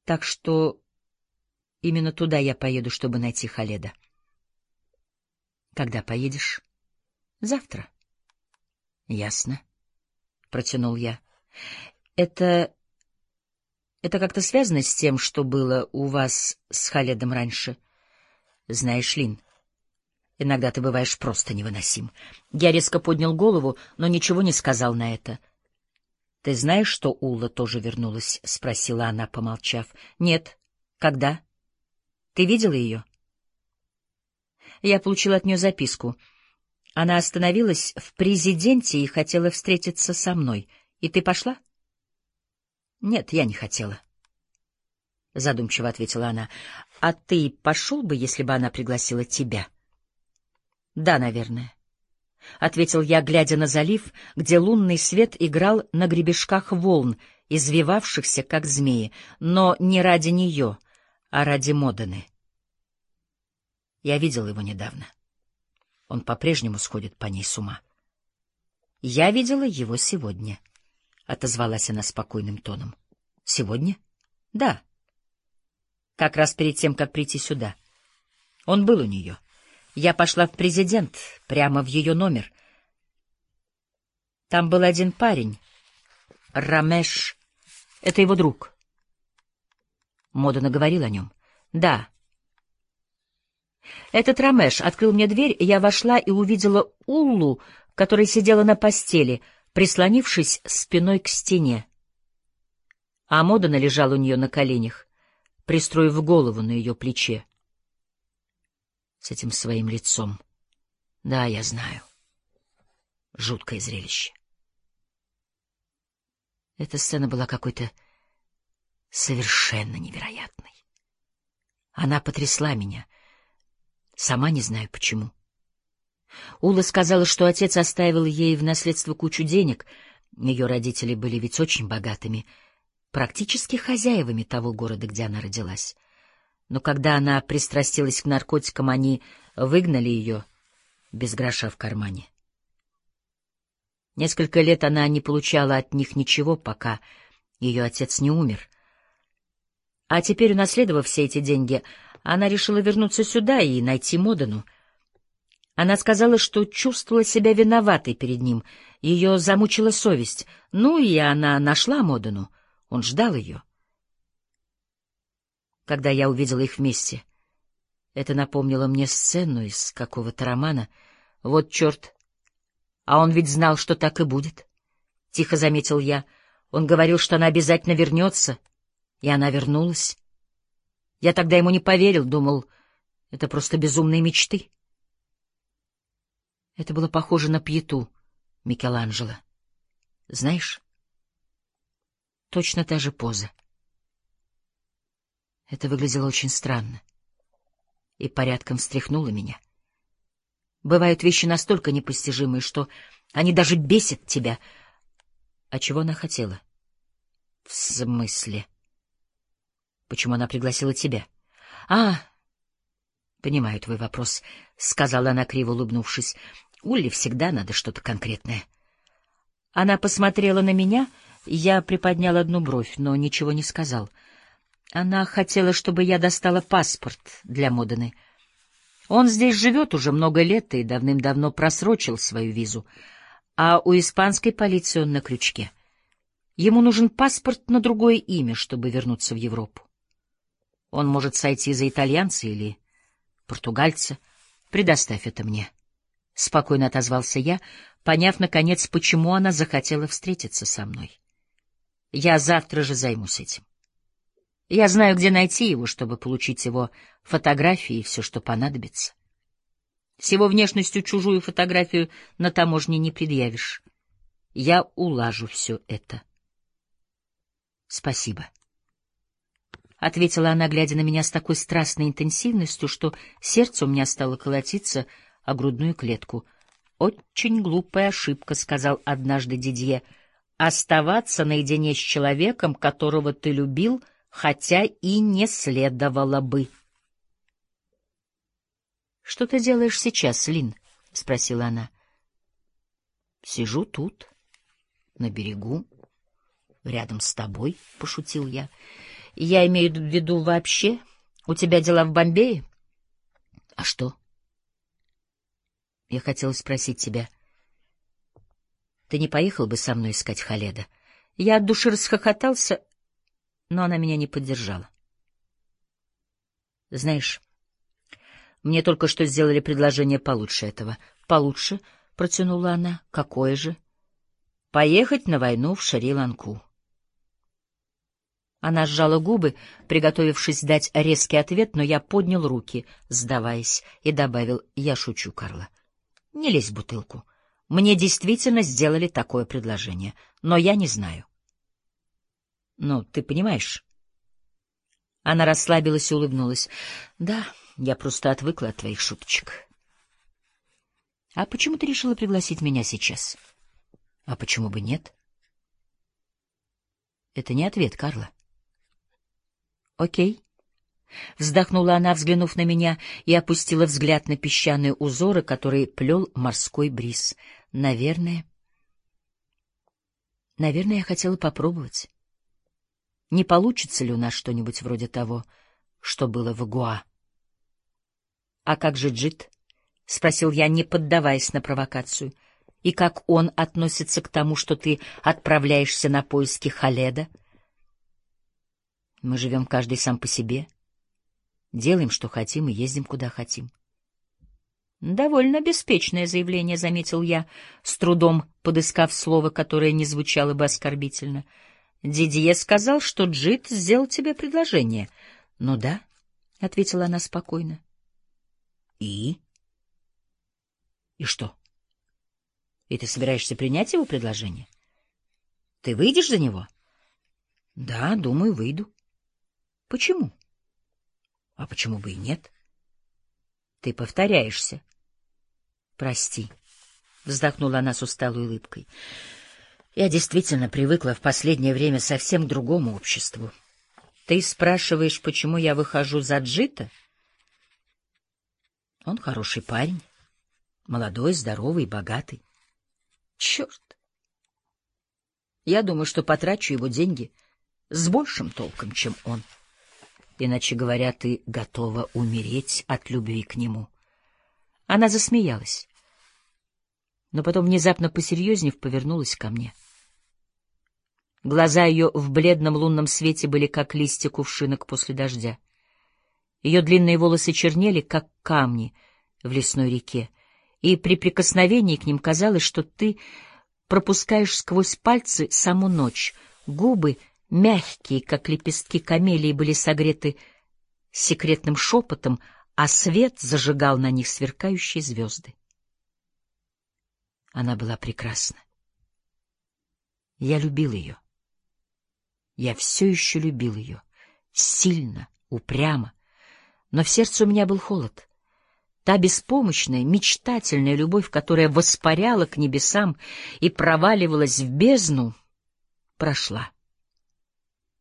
Так что именно туда я поеду, чтобы найти Халеда. Когда поедешь? Завтра. Ясно, протянул я. Это как-то связано с тем, что было у вас с Халедом раньше? Знаешь, Лин, иногда ты бываешь просто невыносим. Я резко поднял голову, но ничего не сказал на это. Ты знаешь, что Улла тоже вернулась? Спросила она, помолчав. Нет. Когда? Ты видела ее? Я получила от нее записку. Она остановилась в Президенте и хотела встретиться со мной. И ты пошла? Нет, я не хотела. Задумчиво ответила она. А ты пошел бы, если бы она пригласила тебя? Да, наверное. — ответил я, глядя на залив, где лунный свет играл на гребешках волн, извивавшихся, как змеи, но не ради нее, а ради Модены. Я видел его недавно. Он по-прежнему сходит по ней с ума. — Я видела его сегодня, — отозвалась она спокойным тоном. — Сегодня? — Да. Как раз перед тем, как прийти сюда. Он был у нее. Я пошла в Президент, прямо в ее номер. Там был один парень, Рамеш. Это его друг. Модена говорила о нем. Да. Этот Рамеш открыл мне дверь, я вошла и увидела Уллу, которая сидела на постели, прислонившись спиной к стене. А Модена лежала у нее на коленях, пристроив голову на ее плече. С этим своим лицом. Да, я знаю. Жуткое зрелище. Эта сцена была какой-то совершенно невероятной. Она потрясла меня. Сама не знаю почему. Ула сказала, что отец оставил ей в наследство кучу денег. Ее родители были ведь очень богатыми, практически хозяевами того города, где она родилась. Но когда она пристрастилась к наркотикам, они выгнали ее без гроша в кармане. Несколько лет она не получала от них ничего, пока ее отец не умер. А теперь, унаследовав все эти деньги, она решила вернуться сюда и найти Модену. Она сказала, что чувствовала себя виноватой перед ним, ее замучила совесть. Ну и она нашла Модену, он ждал ее. Когда я увидела их вместе, это напомнило мне сцену из какого-то романа. Вот черт! А он ведь знал, что так и будет. Тихо заметил я. Он говорил, что она обязательно вернется, и она вернулась. Я тогда ему не поверил, думал, это просто безумные мечты. Это было похоже на пьету Микеланджело. Знаешь, точно та же поза. Это выглядело очень странно и порядком встряхнуло меня. Бывают вещи настолько непостижимые, что они даже бесят тебя. А чего она хотела? В смысле? Почему она пригласила тебя? Понимаю твой вопрос, — сказала она, криво улыбнувшись. Улле всегда надо что-то конкретное. Она посмотрела на меня, я приподнял одну бровь, но ничего не сказал. Она хотела, чтобы я достала паспорт для Модены. Он здесь живет уже много лет и давным-давно просрочил свою визу, а у испанской полиции он на крючке. Ему нужен паспорт на другое имя, чтобы вернуться в Европу. Он может сойти за итальянца или португальца. Предоставь это мне. Спокойно отозвался я, поняв, наконец, почему она захотела встретиться со мной. Я завтра же займусь этим. Я знаю, где найти его, чтобы получить его фотографии и все, что понадобится. С его внешностью чужую фотографию на таможне не предъявишь. Я улажу все это. Спасибо. — ответила она, глядя на меня с такой страстной интенсивностью, что сердце у меня стало колотиться о грудную клетку. — Очень глупая ошибка, — сказал однажды Дидье, — оставаться наедине с человеком, которого ты любил, хотя и не следовало бы. — Что ты делаешь сейчас, Лин? — спросила она. — Сижу тут, на берегу, рядом с тобой, — пошутил я. Я имею в виду вообще. У тебя дела в Бомбее? А что? Я хотела спросить тебя. Ты не поехал бы со мной искать Халеда? Я от души расхохотался, но она меня не поддержала. Знаешь, мне только что сделали предложение получше этого. Получше, протянула она. Какое же? Поехать на войну в Шри-Ланку. Она сжала губы, приготовившись дать резкий ответ, но я поднял руки, сдаваясь, и добавил: я шучу, Карла. Не лезь в бутылку. Мне действительно сделали такое предложение, но я не знаю. Ну, ты понимаешь? Она расслабилась и улыбнулась. Да, я просто отвыкла от твоих шуточек. А почему ты решила пригласить меня сейчас? А почему бы нет? Это не ответ, Карла. Окей. Вздохнула она, взглянув на меня, и опустила взгляд на песчаные узоры, которые плел морской бриз. Наверное, я хотела попробовать. Не получится ли у нас что-нибудь вроде того, что было в Гоа? — А как же Джит? — спросил я, не поддаваясь на провокацию. — И как он относится к тому, что ты отправляешься на поиски Халеда? Мы живем каждый сам по себе, делаем, что хотим, и ездим, куда хотим. — Довольно беспечное заявление, — заметил я, с трудом подыскав слово, которое не звучало бы оскорбительно. — Дидье сказал, что Джит сделал тебе предложение. — Ну да, — ответила она спокойно. — И? — И что? И ты собираешься принять его предложение? Ты выйдешь за него? — Да, думаю, выйду. — Почему? — А почему бы и нет? — Ты повторяешься. — Прости, — вздохнула она с усталой улыбкой. — Я действительно привыкла в последнее время совсем к другому обществу. Ты спрашиваешь, почему я выхожу за Джита? Он хороший парень, молодой, здоровый, богатый. Черт! Я думаю, что потрачу его деньги с большим толком, чем он. Иначе говоря, ты готова умереть от любви к нему. Она засмеялась, но потом, внезапно посерьезнев, повернулась ко мне. Глаза ее в бледном лунном свете были как листья кувшинок после дождя. Ее длинные волосы чернели, как камни в лесной реке, и при прикосновении к ним казалось, что ты пропускаешь сквозь пальцы саму ночь. Губы, мягкие, как лепестки камелии, были согреты секретным шепотом, а свет зажигал на них сверкающие звезды. Она была прекрасна. Я любил ее. Я все еще любил ее. Сильно, упрямо. Но в сердце у меня был холод. Та беспомощная, мечтательная любовь, которая воспаряла к небесам и проваливалась в бездну, прошла.